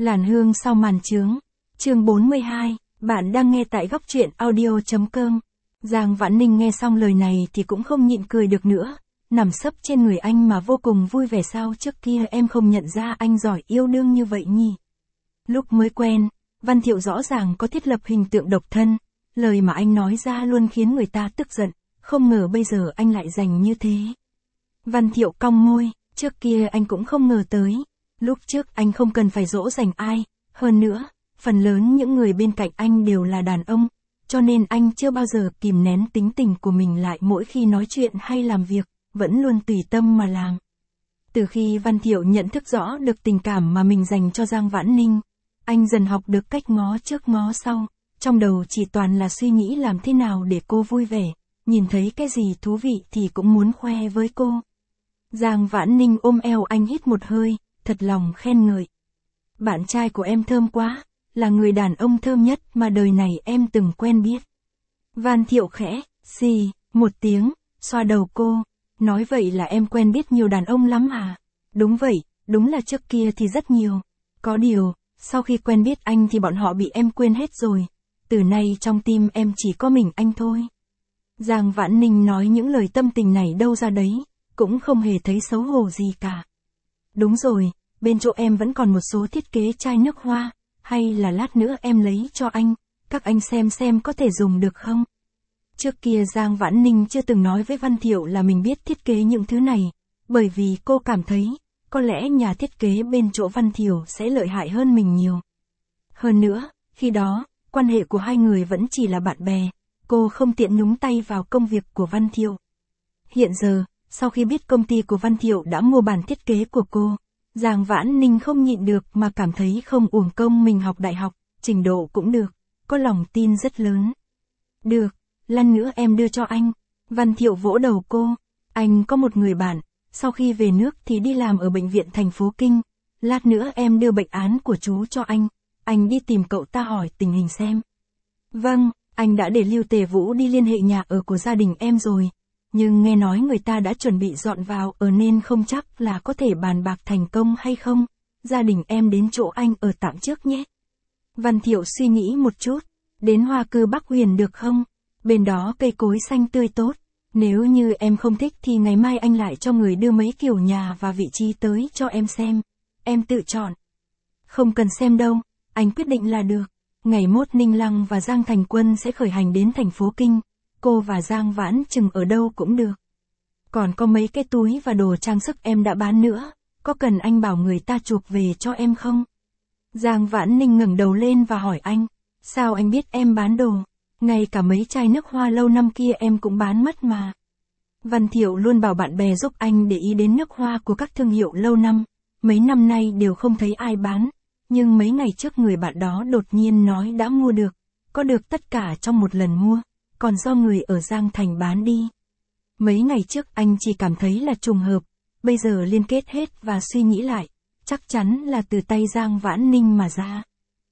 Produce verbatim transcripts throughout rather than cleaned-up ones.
Làn hương sau màn trướng. Chương bốn mươi hai, bạn đang nghe tại góc truyện audio.com. Giang Vãn Ninh nghe xong lời này thì cũng không nhịn cười được nữa, nằm sấp trên người anh mà vô cùng vui vẻ. Sao trước kia em không nhận ra anh giỏi yêu đương như vậy nhỉ? Lúc mới quen, Văn Thiệu rõ ràng có thiết lập hình tượng độc thân, lời mà anh nói ra luôn khiến người ta tức giận, không ngờ bây giờ anh lại dành như thế. Văn Thiệu cong môi, trước kia anh cũng không ngờ tới, lúc trước anh không cần phải dỗ dành ai, hơn nữa, phần lớn những người bên cạnh anh đều là đàn ông, cho nên anh chưa bao giờ kìm nén tính tình của mình lại, mỗi khi nói chuyện hay làm việc, vẫn luôn tùy tâm mà làm. Từ khi Văn Thiệu nhận thức rõ được tình cảm mà mình dành cho Giang Vãn Ninh, anh dần học được cách ngó trước ngó sau, trong đầu chỉ toàn là suy nghĩ làm thế nào để cô vui vẻ, nhìn thấy cái gì thú vị thì cũng muốn khoe với cô. Giang Vãn Ninh ôm eo anh hít một hơi, thật lòng khen ngợi. Bạn trai của em thơm quá, là người đàn ông thơm nhất mà đời này em từng quen biết. Văn Thiệu khẽ, xì, một tiếng, xoa đầu cô, nói vậy là em quen biết nhiều đàn ông lắm à? Đúng vậy, đúng là trước kia thì rất nhiều. Có điều, sau khi quen biết anh thì bọn họ bị em quên hết rồi. Từ nay trong tim em chỉ có mình anh thôi. Giang Vãn Ninh nói những lời tâm tình này đâu ra đấy, cũng không hề thấy xấu hổ gì cả. Đúng rồi, bên chỗ em vẫn còn một số thiết kế chai nước hoa, hay là lát nữa em lấy cho anh, các anh xem xem có thể dùng được không? Trước kia Giang Vãn Ninh chưa từng nói với Văn Thiệu là mình biết thiết kế những thứ này, bởi vì cô cảm thấy, có lẽ nhà thiết kế bên chỗ Văn Thiệu sẽ lợi hại hơn mình nhiều. Hơn nữa, khi đó, quan hệ của hai người vẫn chỉ là bạn bè, cô không tiện nhúng tay vào công việc của Văn Thiệu. Hiện giờ, sau khi biết công ty của Văn Thiệu đã mua bản thiết kế của cô, Giang Vãn Ninh không nhịn được mà cảm thấy không uổng công mình học đại học, trình độ cũng được, có lòng tin rất lớn. Được, lát nữa em đưa cho anh. Văn Thiệu vỗ đầu cô, anh có một người bạn, sau khi về nước thì đi làm ở bệnh viện thành phố Kinh, lát nữa em đưa bệnh án của chú cho anh, anh đi tìm cậu ta hỏi tình hình xem. Vâng, anh đã để Lưu Tề Vũ đi liên hệ nhà ở của gia đình em rồi. Nhưng nghe nói người ta đã chuẩn bị dọn vào ở nên không chắc là có thể bàn bạc thành công hay không. Gia đình em đến chỗ anh ở tạm trước nhé. Văn Thiệu suy nghĩ một chút. Đến Hoa Cư Bắc Huyền được không? Bên đó cây cối xanh tươi tốt. Nếu như em không thích thì ngày mai anh lại cho người đưa mấy kiểu nhà và vị trí tới cho em xem. Em tự chọn. Không cần xem đâu, anh quyết định là được. Ngày mốt Ninh Lăng và Giang Thành Quân sẽ khởi hành đến thành phố Kinh. Cô và Giang Vãn Chừng ở đâu cũng được. Còn có mấy cái túi và đồ trang sức em đã bán nữa, có cần anh bảo người ta chuộc về cho em không? Giang Vãn Ninh ngẩng đầu lên và hỏi anh, sao anh biết em bán đồ? Ngay cả mấy chai nước hoa lâu năm kia em cũng bán mất mà. Văn Thiệu luôn bảo bạn bè giúp anh để ý đến nước hoa của các thương hiệu lâu năm, mấy năm nay đều không thấy ai bán, nhưng mấy ngày trước người bạn đó đột nhiên nói đã mua được, có được tất cả trong một lần mua. Còn do người ở Giang Thành bán đi. Mấy ngày trước anh chỉ cảm thấy là trùng hợp, bây giờ liên kết hết và suy nghĩ lại, chắc chắn là từ tay Giang Vãn Ninh mà ra.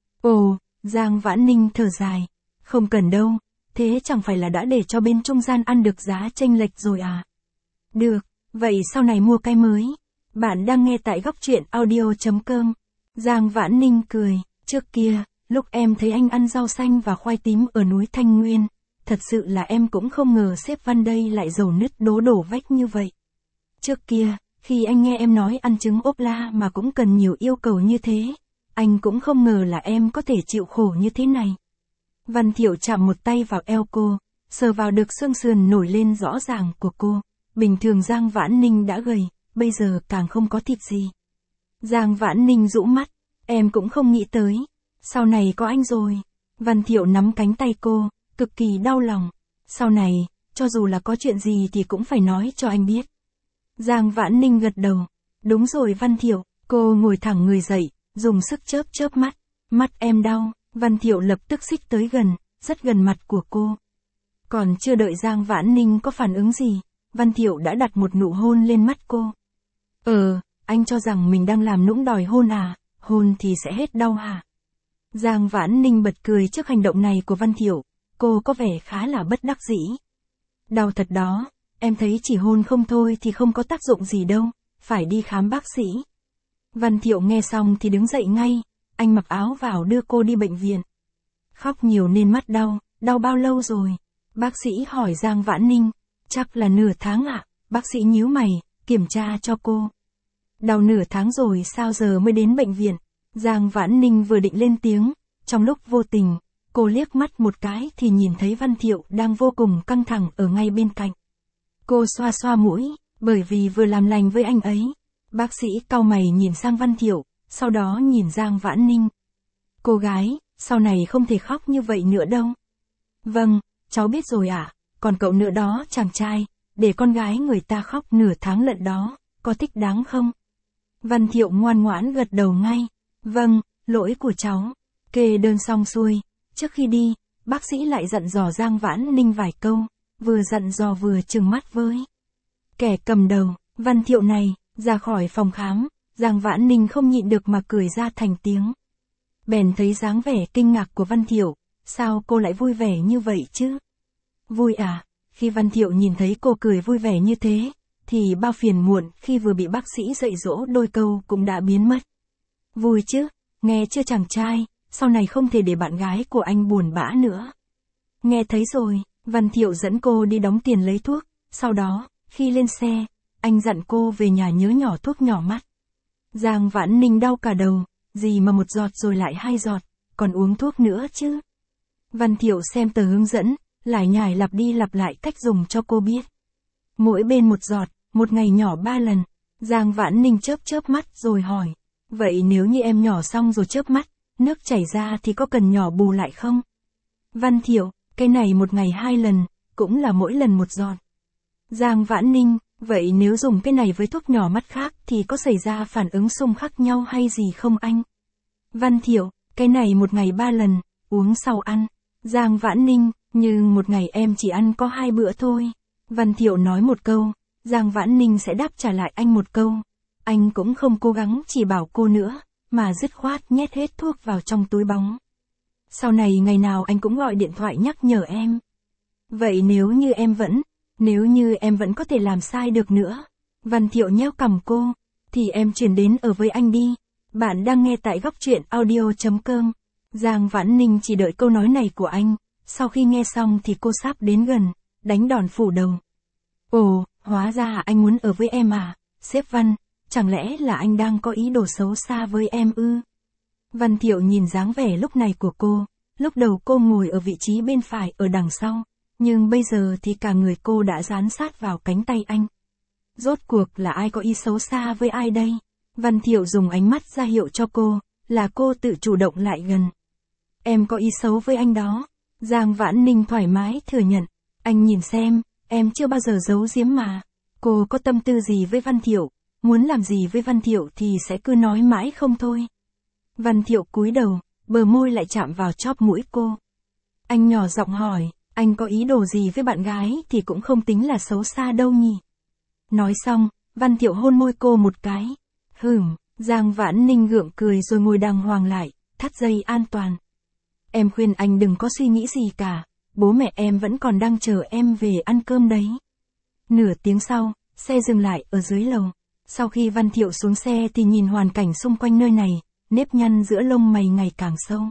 Ồ, Giang Vãn Ninh thở dài, không cần đâu, thế chẳng phải là đã để cho bên trung gian ăn được giá chênh lệch rồi à? Được, vậy sau này mua cái mới. Bạn đang nghe tại góc truyện audio.com. Giang Vãn Ninh cười, trước kia, lúc em thấy anh ăn rau xanh và khoai tím ở núi Thanh Nguyên, thật sự là em cũng không ngờ sếp Văn đây lại dầu nứt đố đổ vách như vậy. Trước kia, khi anh nghe em nói ăn trứng ốp la mà cũng cần nhiều yêu cầu như thế, anh cũng không ngờ là em có thể chịu khổ như thế này. Văn Thiệu chạm một tay vào eo cô, sờ vào được xương sườn nổi lên rõ ràng của cô. Bình thường Giang Vãn Ninh đã gầy, bây giờ càng không có thịt gì. Giang Vãn Ninh rũ mắt, em cũng không nghĩ tới, sau này có anh rồi. Văn Thiệu nắm cánh tay cô, cực kỳ đau lòng. Sau này, cho dù là có chuyện gì thì cũng phải nói cho anh biết. Giang Vãn Ninh gật đầu. Đúng rồi Văn Thiệu, cô ngồi thẳng người dậy, dùng sức chớp chớp mắt. Mắt em đau, Văn Thiệu lập tức xích tới gần, rất gần mặt của cô. Còn chưa đợi Giang Vãn Ninh có phản ứng gì, Văn Thiệu đã đặt một nụ hôn lên mắt cô. Ờ, anh cho rằng mình đang làm nũng đòi hôn à, hôn thì sẽ hết đau hả? Giang Vãn Ninh bật cười trước hành động này của Văn Thiệu. Cô có vẻ khá là bất đắc dĩ. Đau thật đó, em thấy chỉ hôn không thôi thì không có tác dụng gì đâu, phải đi khám bác sĩ. Văn Thiệu nghe xong thì đứng dậy ngay, anh mặc áo vào đưa cô đi bệnh viện. Khóc nhiều nên mắt đau, đau bao lâu rồi? Bác sĩ hỏi Giang Vãn Ninh. Chắc là nửa tháng ạ, bác sĩ nhíu mày, kiểm tra cho cô. Đau nửa tháng rồi sao giờ mới đến bệnh viện? Giang Vãn Ninh vừa định lên tiếng, trong lúc vô tình, cô liếc mắt một cái thì nhìn thấy Văn Thiệu đang vô cùng căng thẳng ở ngay bên cạnh. Cô xoa xoa mũi, bởi vì vừa làm lành với anh ấy. Bác sĩ cau mày nhìn sang Văn Thiệu, sau đó nhìn Giang Vãn Ninh. Cô gái, sau này không thể khóc như vậy nữa đâu. Vâng, cháu biết rồi ạ, còn cậu nữa đó chàng trai, để con gái người ta khóc nửa tháng lận đó, có thích đáng không? Văn Thiệu ngoan ngoãn gật đầu ngay. Vâng, lỗi của cháu. Kê đơn xong xuôi, trước khi đi, bác sĩ lại dặn dò Giang Vãn Ninh vài câu, vừa dặn dò vừa trừng mắt với kẻ cầm đầu, Văn Thiệu này. Ra khỏi phòng khám, Giang Vãn Ninh không nhịn được mà cười ra thành tiếng. Bèn thấy dáng vẻ kinh ngạc của Văn Thiệu, sao cô lại vui vẻ như vậy chứ? Vui à? Khi Văn Thiệu nhìn thấy cô cười vui vẻ như thế, thì bao phiền muộn khi vừa bị bác sĩ dạy dỗ đôi câu cũng đã biến mất. Vui chứ, nghe chưa chàng trai, sau này không thể để bạn gái của anh buồn bã nữa. Nghe thấy rồi, Văn Thiệu dẫn cô đi đóng tiền lấy thuốc, sau đó, khi lên xe, anh dặn cô về nhà nhớ nhỏ thuốc nhỏ mắt. Giang Vãn Ninh đau cả đầu, gì mà một giọt rồi lại hai giọt, còn uống thuốc nữa chứ. Văn Thiệu xem tờ hướng dẫn, lải nhải lặp đi lặp lại cách dùng cho cô biết. Mỗi bên một giọt, một ngày nhỏ ba lần. Giang Vãn Ninh chớp chớp mắt rồi hỏi. Vậy nếu như em nhỏ xong rồi chớp mắt, nước chảy ra thì có cần nhỏ bù lại không? Văn Thiệu, cái này một ngày hai lần, cũng là mỗi lần một giọt. Giang Vãn Ninh, vậy nếu dùng cái này với thuốc nhỏ mắt khác thì có xảy ra phản ứng xung khác nhau hay gì không anh? Văn Thiệu, cái này một ngày ba lần, uống sau ăn. Giang Vãn Ninh, nhưng một ngày em chỉ ăn có hai bữa thôi. Văn Thiệu nói một câu, Giang Vãn Ninh sẽ đáp trả lại anh một câu. Anh cũng không cố gắng chỉ bảo cô nữa, mà dứt khoát nhét hết thuốc vào trong túi bóng. Sau này ngày nào anh cũng gọi điện thoại nhắc nhở em. Vậy nếu như em vẫn, nếu như em vẫn có thể làm sai được nữa, Văn Thiệu nhéo cằm cô, thì em chuyển đến ở với anh đi. Bạn đang nghe tại góc truyện audio.com. Giang Vãn Ninh chỉ đợi câu nói này của anh, sau khi nghe xong thì cô sắp đến gần, đánh đòn phủ đầu. Ồ, hóa ra anh muốn ở với em à, sếp Văn, chẳng lẽ là anh đang có ý đồ xấu xa với em ư? Văn Thiệu nhìn dáng vẻ lúc này của cô, lúc đầu cô ngồi ở vị trí bên phải ở đằng sau, nhưng bây giờ thì cả người cô đã dán sát vào cánh tay anh. Rốt cuộc là ai có ý xấu xa với ai đây? Văn Thiệu dùng ánh mắt ra hiệu cho cô, là cô tự chủ động lại gần. Em có ý xấu với anh đó. Giang Vãn Ninh thoải mái thừa nhận. Anh nhìn xem, em chưa bao giờ giấu giếm mà. Cô có tâm tư gì với Văn Thiệu, muốn làm gì với Văn Thiệu thì sẽ cứ nói mãi không thôi. Văn Thiệu cúi đầu, bờ môi lại chạm vào chóp mũi cô. Anh nhỏ giọng hỏi, anh có ý đồ gì với bạn gái thì cũng không tính là xấu xa đâu nhỉ. Nói xong, Văn Thiệu hôn môi cô một cái. Hửm, Giang Vãn Ninh gượng cười rồi ngồi đàng hoàng lại, thắt dây an toàn. Em khuyên anh đừng có suy nghĩ gì cả, bố mẹ em vẫn còn đang chờ em về ăn cơm đấy. Nửa tiếng sau, xe dừng lại ở dưới lầu. Sau khi Văn Thiệu xuống xe thì nhìn hoàn cảnh xung quanh nơi này, nếp nhăn giữa lông mày ngày càng sâu.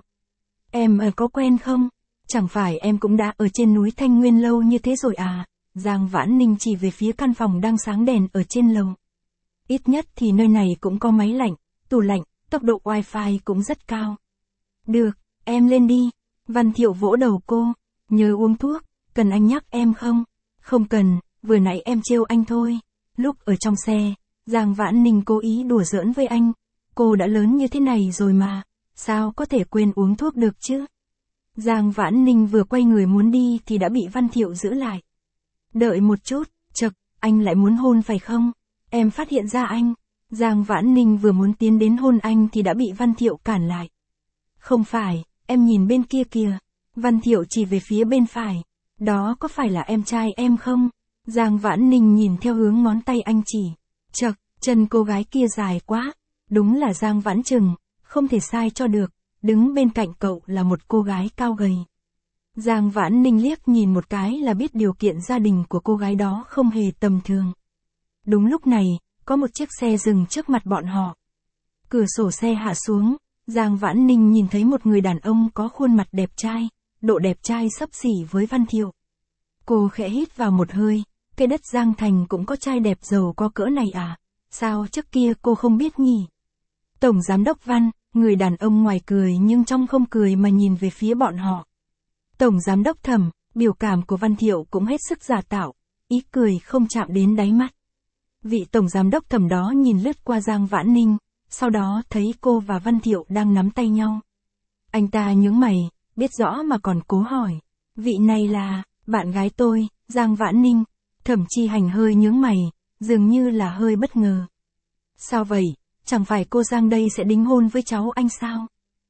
Em ở có quen không? Chẳng phải em cũng đã ở trên núi Thanh Nguyên lâu như thế rồi à? Giang Vãn Ninh chỉ về phía căn phòng đang sáng đèn ở trên lầu. Ít nhất thì nơi này cũng có máy lạnh, tủ lạnh, tốc độ wifi cũng rất cao. Được, em lên đi. Văn Thiệu vỗ đầu cô. Nhớ uống thuốc, cần anh nhắc em không? Không cần, vừa nãy em trêu anh thôi. Lúc ở trong xe, Giang Vãn Ninh cố ý đùa giỡn với anh. Cô đã lớn như thế này rồi mà, sao có thể quên uống thuốc được chứ? Giang Vãn Ninh vừa quay người muốn đi thì đã bị Văn Thiệu giữ lại. Đợi một chút, chậc, anh lại muốn hôn phải không? Em phát hiện ra anh. Giang Vãn Ninh vừa muốn tiến đến hôn anh thì đã bị Văn Thiệu cản lại. Không phải, em nhìn bên kia kìa. Văn Thiệu chỉ về phía bên phải. Đó có phải là em trai em không? Giang Vãn Ninh nhìn theo hướng ngón tay anh chỉ. Chậc, chân cô gái kia dài quá. Đúng là Giang Vãn Trừng, không thể sai cho được. Đứng bên cạnh cậu là một cô gái cao gầy. Giang Vãn Ninh liếc nhìn một cái là biết điều kiện gia đình của cô gái đó không hề tầm thường. Đúng lúc này, có một chiếc xe dừng trước mặt bọn họ. Cửa sổ xe hạ xuống, Giang Vãn Ninh nhìn thấy một người đàn ông có khuôn mặt đẹp trai, độ đẹp trai xấp xỉ với Văn Thiệu. Cô khẽ hít vào một hơi, cái đất Giang Thành cũng có trai đẹp giàu có cỡ này à, sao trước kia cô không biết nhỉ? Tổng Giám đốc Văn, người đàn ông ngoài cười nhưng trong không cười mà nhìn về phía bọn họ. Tổng Giám đốc Thẩm, biểu cảm của Văn Thiệu cũng hết sức giả tạo, ý cười không chạm đến đáy mắt. Vị Tổng Giám đốc Thẩm đó nhìn lướt qua Giang Vãn Ninh, sau đó thấy cô và Văn Thiệu đang nắm tay nhau. Anh ta nhướng mày, biết rõ mà còn cố hỏi, vị này là, bạn gái tôi, Giang Vãn Ninh. Thẩm Chi Hành hơi nhướng mày, dường như là hơi bất ngờ. Sao vậy, chẳng phải cô Giang đây sẽ đính hôn với cháu anh sao?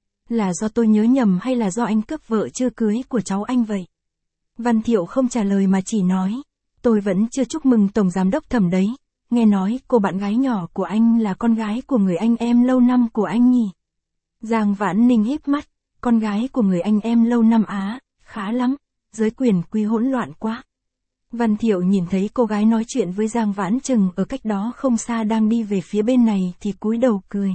Là do tôi nhớ nhầm hay là do anh cướp vợ chưa cưới của cháu anh vậy? Văn Thiệu không trả lời mà chỉ nói, tôi vẫn chưa chúc mừng Tổng Giám đốc Thẩm đấy, nghe nói cô bạn gái nhỏ của anh là con gái của người anh em lâu năm của anh nhỉ? Giang Vãn Ninh híp mắt, con gái của người anh em lâu năm á, khá lắm, giới quyền quy hỗn loạn quá. Văn Thiệu nhìn thấy cô gái nói chuyện với Giang Vãn Trừng ở cách đó không xa đang đi về phía bên này thì cúi đầu cười.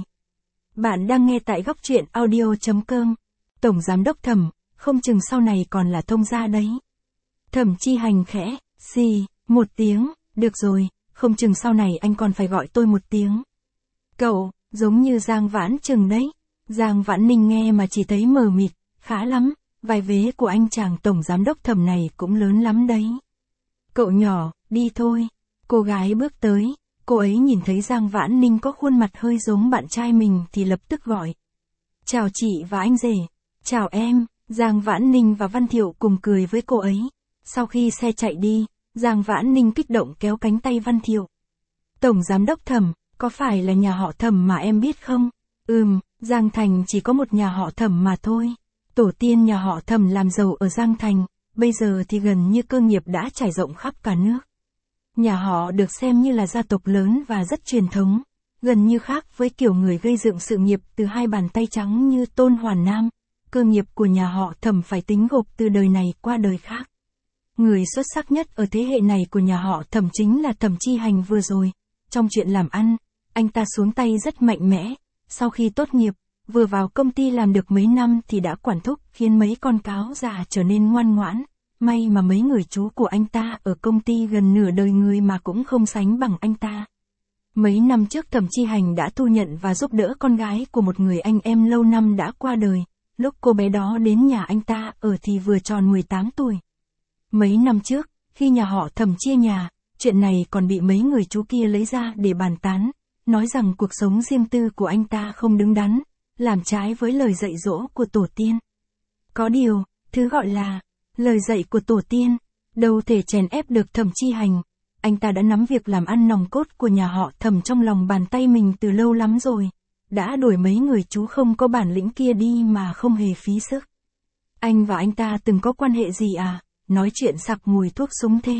Bạn đang nghe tại góc truyện audio chấm com. Tổng Giám đốc Thẩm, không chừng sau này còn là thông gia đấy. Thẩm Chi Hành khẽ, xì, một tiếng, được rồi, không chừng sau này anh còn phải gọi tôi một tiếng. Cậu, giống như Giang Vãn Trừng đấy. Giang Vãn Ninh nghe mà chỉ thấy mờ mịt, khá lắm, vai vế của anh chàng Tổng Giám đốc Thẩm này cũng lớn lắm đấy. Cậu nhỏ, đi thôi. Cô gái bước tới, cô ấy nhìn thấy Giang Vãn Ninh có khuôn mặt hơi giống bạn trai mình thì lập tức gọi. Chào chị và anh rể. Chào em. Giang Vãn Ninh và Văn Thiệu cùng cười với cô ấy. Sau khi xe chạy đi, Giang Vãn Ninh kích động kéo cánh tay Văn Thiệu. Tổng Giám đốc Thẩm, có phải là nhà họ Thẩm mà em biết không? Ừm, Giang Thành chỉ có một nhà họ Thẩm mà thôi. Tổ tiên nhà họ Thẩm làm giàu ở Giang Thành, bây giờ thì gần như cơ nghiệp đã trải rộng khắp cả nước. Nhà họ được xem như là gia tộc lớn và rất truyền thống, gần như khác với kiểu người gây dựng sự nghiệp từ hai bàn tay trắng như Tôn Hoàn Nam. Cơ nghiệp của nhà họ Thẩm phải tính gộp từ đời này qua đời khác. Người xuất sắc nhất ở thế hệ này của nhà họ Thẩm chính là Thẩm Chi Hành vừa rồi. Trong chuyện làm ăn, anh ta xuống tay rất mạnh mẽ. Sau khi tốt nghiệp, vừa vào công ty làm được mấy năm thì đã quản thúc khiến mấy con cáo già trở nên ngoan ngoãn. May mà mấy người chú của anh ta ở công ty gần nửa đời người mà cũng không sánh bằng anh ta. Mấy năm trước Thẩm Chi Hành đã thu nhận và giúp đỡ con gái của một người anh em lâu năm đã qua đời. Lúc cô bé đó đến nhà anh ta ở thì vừa tròn mười tám tuổi. Mấy năm trước, khi nhà họ Thẩm chia nhà, chuyện này còn bị mấy người chú kia lấy ra để bàn tán, nói rằng cuộc sống riêng tư của anh ta không đứng đắn, làm trái với lời dạy dỗ của tổ tiên. Có điều, thứ gọi là lời dạy của tổ tiên, đâu thể chèn ép được Thẩm Chi Hành. Anh ta đã nắm việc làm ăn nòng cốt của nhà họ Thẩm trong lòng bàn tay mình từ lâu lắm rồi. Đã đuổi mấy người chú không có bản lĩnh kia đi mà không hề phí sức. Anh và anh ta từng có quan hệ gì à? Nói chuyện sặc mùi thuốc súng thế.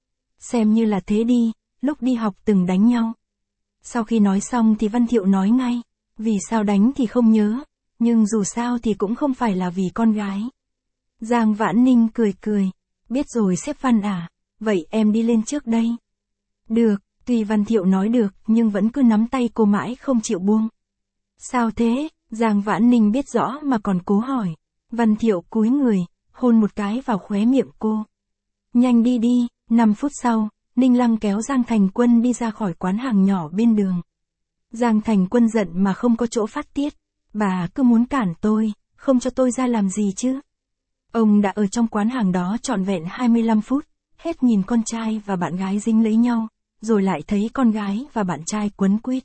Xem như là thế đi, lúc đi học từng đánh nhau. Sau khi nói xong thì Văn Thiệu nói ngay, vì sao đánh thì không nhớ, nhưng dù sao thì cũng không phải là vì con gái. Giang Vãn Ninh cười cười, biết rồi sếp Văn à, vậy em đi lên trước đây. Được, tuy Văn Thiệu nói được nhưng vẫn cứ nắm tay cô mãi không chịu buông. Sao thế? Giang Vãn Ninh biết rõ mà còn cố hỏi. Văn Thiệu cúi người, hôn một cái vào khóe miệng cô. Nhanh đi đi. Năm phút sau, Ninh Lăng kéo Giang Thành Quân đi ra khỏi quán hàng nhỏ bên đường. Giang Thành Quân giận mà không có chỗ phát tiết. Bà cứ muốn cản tôi, không cho tôi ra làm gì chứ. Ông đã ở trong quán hàng đó trọn vẹn hai mươi lăm phút, hết nhìn con trai và bạn gái dính lấy nhau, rồi lại thấy con gái và bạn trai quấn quýt.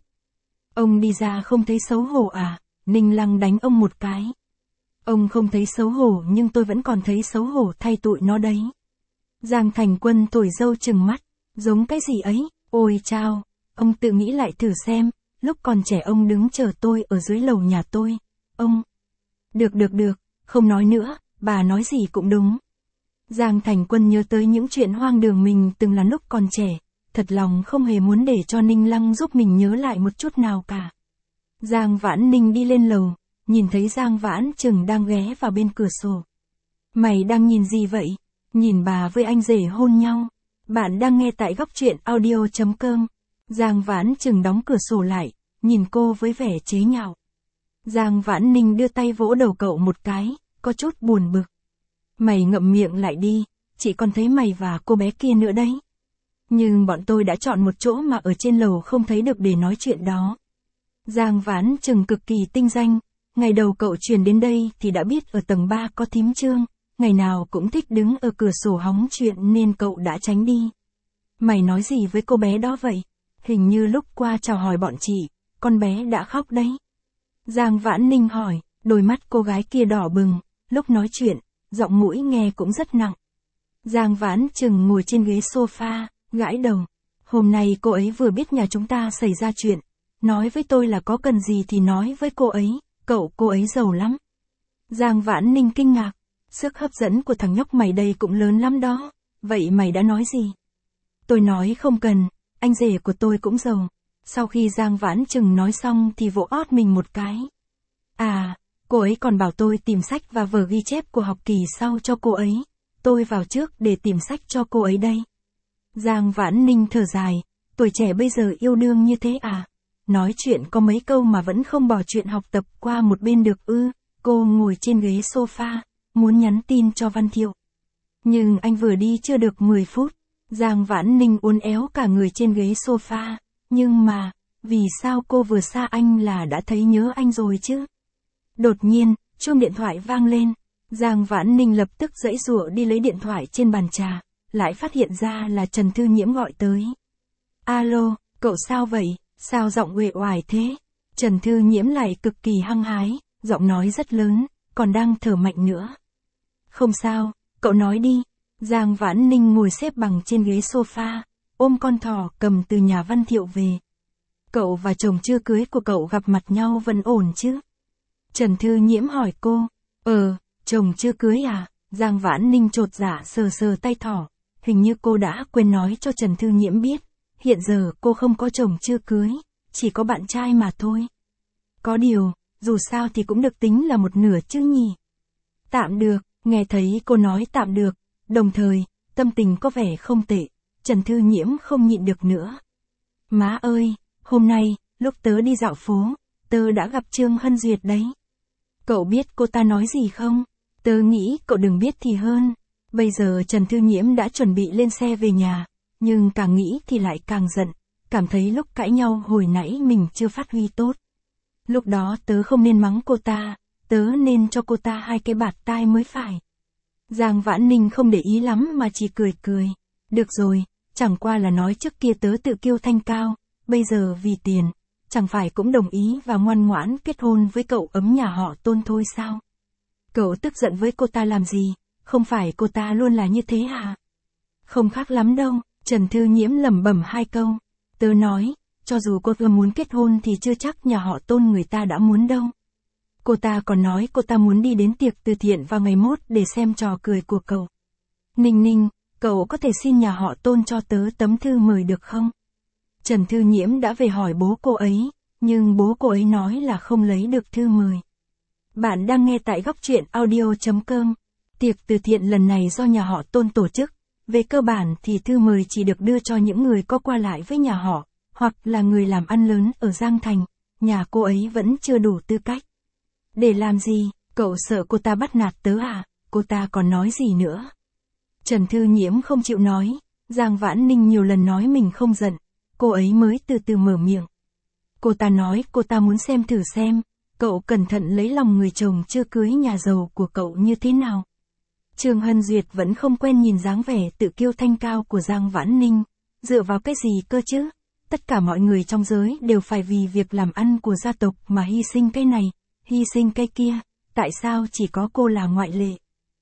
Ông đi ra không thấy xấu hổ à? Ninh Lăng đánh ông một cái. Ông không thấy xấu hổ nhưng tôi vẫn còn thấy xấu hổ thay tụi nó đấy. Giang Thành Quân thổi râu trừng mắt, giống cái gì ấy, ôi chao, ông tự nghĩ lại thử xem, lúc còn trẻ ông đứng chờ tôi ở dưới lầu nhà tôi, ông. Được được được, không nói nữa, bà nói gì cũng đúng. Giang Thành Quân nhớ tới những chuyện hoang đường mình từng làm lúc còn trẻ, thật lòng không hề muốn để cho Ninh Lăng giúp mình nhớ lại một chút nào cả. Giang Vãn Ninh đi lên lầu, nhìn thấy Giang Vãn Trừng đang ghé vào bên cửa sổ. Mày đang nhìn gì vậy? Nhìn bà với anh rể hôn nhau. Bạn đang nghe tại góc truyện audio chấm com. Giang Vãn Trừng đóng cửa sổ lại, nhìn cô với vẻ chế nhạo. Giang Vãn Ninh đưa tay vỗ đầu cậu một cái, có chút buồn bực. Mày ngậm miệng lại đi, chị còn thấy mày và cô bé kia nữa đấy. Nhưng bọn tôi đã chọn một chỗ mà ở trên lầu không thấy được để nói chuyện đó. Giang Vãn Trừng cực kỳ tinh danh, ngày đầu cậu chuyển đến đây thì đã biết ở tầng ba có thím Trương, ngày nào cũng thích đứng ở cửa sổ hóng chuyện nên cậu đã tránh đi. Mày nói gì với cô bé đó vậy? Hình như lúc qua chào hỏi bọn chị, con bé đã khóc đấy. Giang Vãn Ninh hỏi, đôi mắt cô gái kia đỏ bừng, lúc nói chuyện, giọng mũi nghe cũng rất nặng. Giang Vãn Trừng ngồi trên ghế sofa, gãi đầu. Hôm nay cô ấy vừa biết nhà chúng ta xảy ra chuyện, nói với tôi là có cần gì thì nói với cô ấy, cậu cô ấy giàu lắm. Giang Vãn Ninh kinh ngạc, sức hấp dẫn của thằng nhóc mày đây cũng lớn lắm đó, vậy mày đã nói gì? Tôi nói không cần, anh rể của tôi cũng giàu. Sau khi Giang Vãn Trừng nói xong thì vỗ ót mình một cái. À, cô ấy còn bảo tôi tìm sách và vở ghi chép của học kỳ sau cho cô ấy. Tôi vào trước để tìm sách cho cô ấy đây. Giang Vãn Ninh thở dài, tuổi trẻ bây giờ yêu đương như thế à? Nói chuyện có mấy câu mà vẫn không bỏ chuyện học tập qua một bên được ư? Cô ngồi trên ghế sofa, muốn nhắn tin cho Văn Thiệu. Nhưng anh vừa đi chưa được mười phút, Giang Vãn Ninh uốn éo cả người trên ghế sofa. Nhưng mà, vì sao cô vừa xa anh là đã thấy nhớ anh rồi chứ? Đột nhiên, chuông điện thoại vang lên. Giang Vãn Ninh lập tức giãy giụa đi lấy điện thoại trên bàn trà, lại phát hiện ra là Trần Thư Nhiễm gọi tới. Alo, cậu sao vậy? Sao giọng uể oải thế? Trần Thư Nhiễm lại cực kỳ hăng hái, giọng nói rất lớn, còn đang thở mạnh nữa. Không sao, cậu nói đi. Giang Vãn Ninh ngồi xếp bằng trên ghế sofa, ôm con thỏ cầm từ nhà Văn Thiệu về. Cậu và chồng chưa cưới của cậu gặp mặt nhau vẫn ổn chứ? Trần Thư Nhiễm hỏi cô. Ờ, chồng chưa cưới à? Giang Vãn Ninh chột dạ sờ sờ tay thỏ. Hình như cô đã quên nói cho Trần Thư Nhiễm biết. Hiện giờ cô không có chồng chưa cưới, chỉ có bạn trai mà thôi. Có điều, dù sao thì cũng được tính là một nửa chứ nhỉ? Tạm được, nghe thấy cô nói tạm được, đồng thời, tâm tình có vẻ không tệ. Trần Thư Nhiễm không nhịn được nữa. Má ơi, hôm nay, lúc tớ đi dạo phố, tớ đã gặp Trương Hân Duyệt đấy. Cậu biết cô ta nói gì không? Tớ nghĩ cậu đừng biết thì hơn. Bây giờ Trần Thư Nhiễm đã chuẩn bị lên xe về nhà, nhưng càng nghĩ thì lại càng giận, cảm thấy lúc cãi nhau hồi nãy mình chưa phát huy tốt. Lúc đó tớ không nên mắng cô ta, tớ nên cho cô ta hai cái bạt tai mới phải. Giang Vãn Ninh không để ý lắm mà chỉ cười cười. Được rồi, chẳng qua là nói trước kia tớ tự kiêu thanh cao, bây giờ vì tiền, chẳng phải cũng đồng ý và ngoan ngoãn kết hôn với cậu ấm nhà họ Tôn thôi sao? Cậu tức giận với cô ta làm gì? Không phải cô ta luôn là như thế à? Không khác lắm đâu, Trần Thư Nhiễm lẩm bẩm hai câu. Tớ nói, cho dù cô ta muốn kết hôn thì chưa chắc nhà họ Tôn người ta đã muốn đâu. Cô ta còn nói cô ta muốn đi đến tiệc từ thiện vào ngày mốt để xem trò cười của cậu. Ninh Ninh, cậu có thể xin nhà họ Tôn cho tớ tấm thư mời được không? Trần Thư Nhiễm đã về hỏi bố cô ấy, nhưng bố cô ấy nói là không lấy được thư mời. Bạn đang nghe tại góc truyện audio chấm com. Tiệc từ thiện lần này do nhà họ Tôn tổ chức. Về cơ bản thì thư mời chỉ được đưa cho những người có qua lại với nhà họ, hoặc là người làm ăn lớn ở Giang Thành. Nhà cô ấy vẫn chưa đủ tư cách. Để làm gì? Cậu sợ cô ta bắt nạt tớ à? Cô ta còn nói gì nữa? Trần Thư Nhiễm không chịu nói. Giang Vãn Ninh nhiều lần nói mình không giận. Cô ấy mới từ từ mở miệng. Cô ta nói cô ta muốn xem thử xem, cậu cẩn thận lấy lòng người chồng chưa cưới nhà giàu của cậu như thế nào. Trương Hân Duyệt vẫn không quen nhìn dáng vẻ tự kiêu thanh cao của Giang Vãn Ninh. Dựa vào cái gì cơ chứ? Tất cả mọi người trong giới đều phải vì việc làm ăn của gia tộc mà hy sinh cái này, hy sinh cái kia. Tại sao chỉ có cô là ngoại lệ?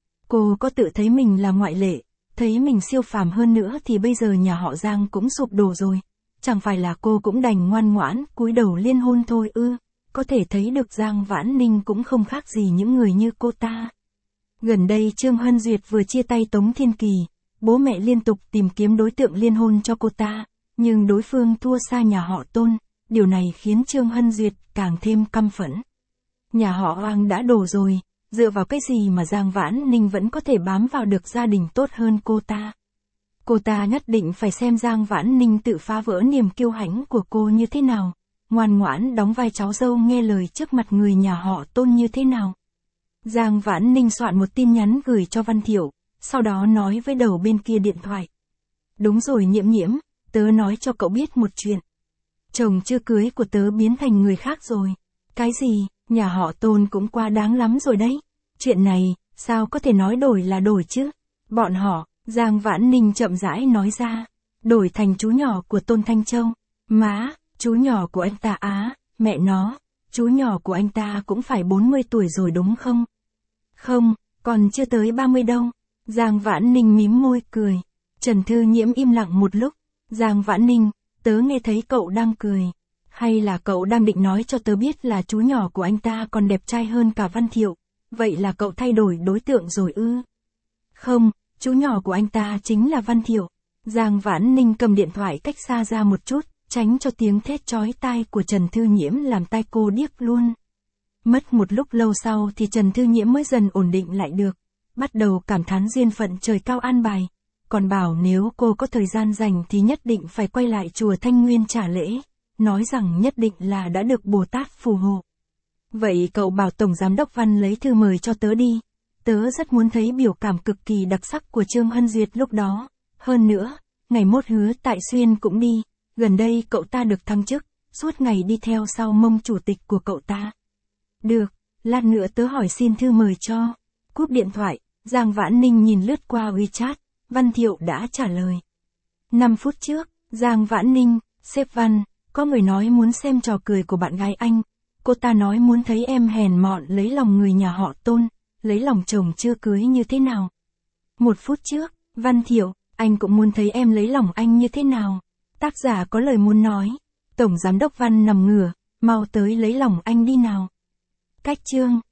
Cô có tự thấy mình là ngoại lệ, thấy mình siêu phàm hơn nữa thì bây giờ nhà họ Giang cũng sụp đổ rồi. Chẳng phải là cô cũng đành ngoan ngoãn cúi đầu liên hôn thôi ư? Có thể thấy được Giang Vãn Ninh cũng không khác gì những người như cô ta. Gần đây Trương Hân Duyệt vừa chia tay Tống Thiên Kỳ, bố mẹ liên tục tìm kiếm đối tượng liên hôn cho cô ta, nhưng đối phương thua xa nhà họ Tôn, điều này khiến Trương Hân Duyệt càng thêm căm phẫn. Nhà họ Hoàng đã đổ rồi, dựa vào cái gì mà Giang Vãn Ninh vẫn có thể bám vào được gia đình tốt hơn cô ta. Cô ta nhất định phải xem Giang Vãn Ninh tự phá vỡ niềm kiêu hãnh của cô như thế nào. ngoan ngoãn đóng vai cháu dâu nghe lời trước mặt người nhà họ Tôn như thế nào. Giang Vãn Ninh soạn một tin nhắn gửi cho Văn Thiệu, sau đó nói với đầu bên kia điện thoại. Đúng rồi Nhiễm Nhiễm, tớ nói cho cậu biết một chuyện. Chồng chưa cưới của tớ biến thành người khác rồi. Cái gì, nhà họ Tôn cũng quá đáng lắm rồi đấy. Chuyện này, sao có thể nói đổi là đổi chứ? Bọn họ, Giang Vãn Ninh chậm rãi nói ra. Đổi thành chú nhỏ của Tôn Thanh Châu. Má, chú nhỏ của anh ta á, mẹ nó, chú nhỏ của anh ta cũng phải bốn mươi tuổi rồi đúng không? Không, còn chưa tới ba mươi đâu. Giang Vãn Ninh mím môi cười. Trần Thư Nhiễm im lặng một lúc. Giang Vãn Ninh, tớ nghe thấy cậu đang cười. Hay là cậu đang định nói cho tớ biết là chú nhỏ của anh ta còn đẹp trai hơn cả Văn Thiệu? Vậy là cậu thay đổi đối tượng rồi ư? Không, chú nhỏ của anh ta chính là Văn Thiệu. Giang Vãn Ninh cầm điện thoại cách xa ra một chút, tránh cho tiếng thét chói tai của Trần Thư Nhiễm làm tai cô điếc luôn. Mất một lúc lâu sau thì Trần Thư Nhiễm mới dần ổn định lại được, bắt đầu cảm thán duyên phận trời cao an bài, còn bảo nếu cô có thời gian rảnh thì nhất định phải quay lại chùa Thanh Nguyên trả lễ, nói rằng nhất định là đã được Bồ Tát phù hộ. Vậy cậu bảo Tổng Giám đốc Văn lấy thư mời cho tớ đi, tớ rất muốn thấy biểu cảm cực kỳ đặc sắc của Trương Hân Duyệt lúc đó, hơn nữa, ngày mốt Hứa Tại Xuyên cũng đi, gần đây cậu ta được thăng chức, suốt ngày đi theo sau mông chủ tịch của cậu ta. Được, lát nữa tớ hỏi xin thư mời cho. Cúp điện thoại, Giang Vãn Ninh nhìn lướt qua WeChat, Văn Thiệu đã trả lời. năm phút trước, Giang Vãn Ninh, sếp Văn, có người nói muốn xem trò cười của bạn gái anh. Cô ta nói muốn thấy em hèn mọn lấy lòng người nhà họ Tôn, lấy lòng chồng chưa cưới như thế nào. Một phút trước, Văn Thiệu, anh cũng muốn thấy em lấy lòng anh như thế nào. Tác giả có lời muốn nói. Tổng Giám đốc Văn nằm ngửa, mau tới lấy lòng anh đi nào. Cách chương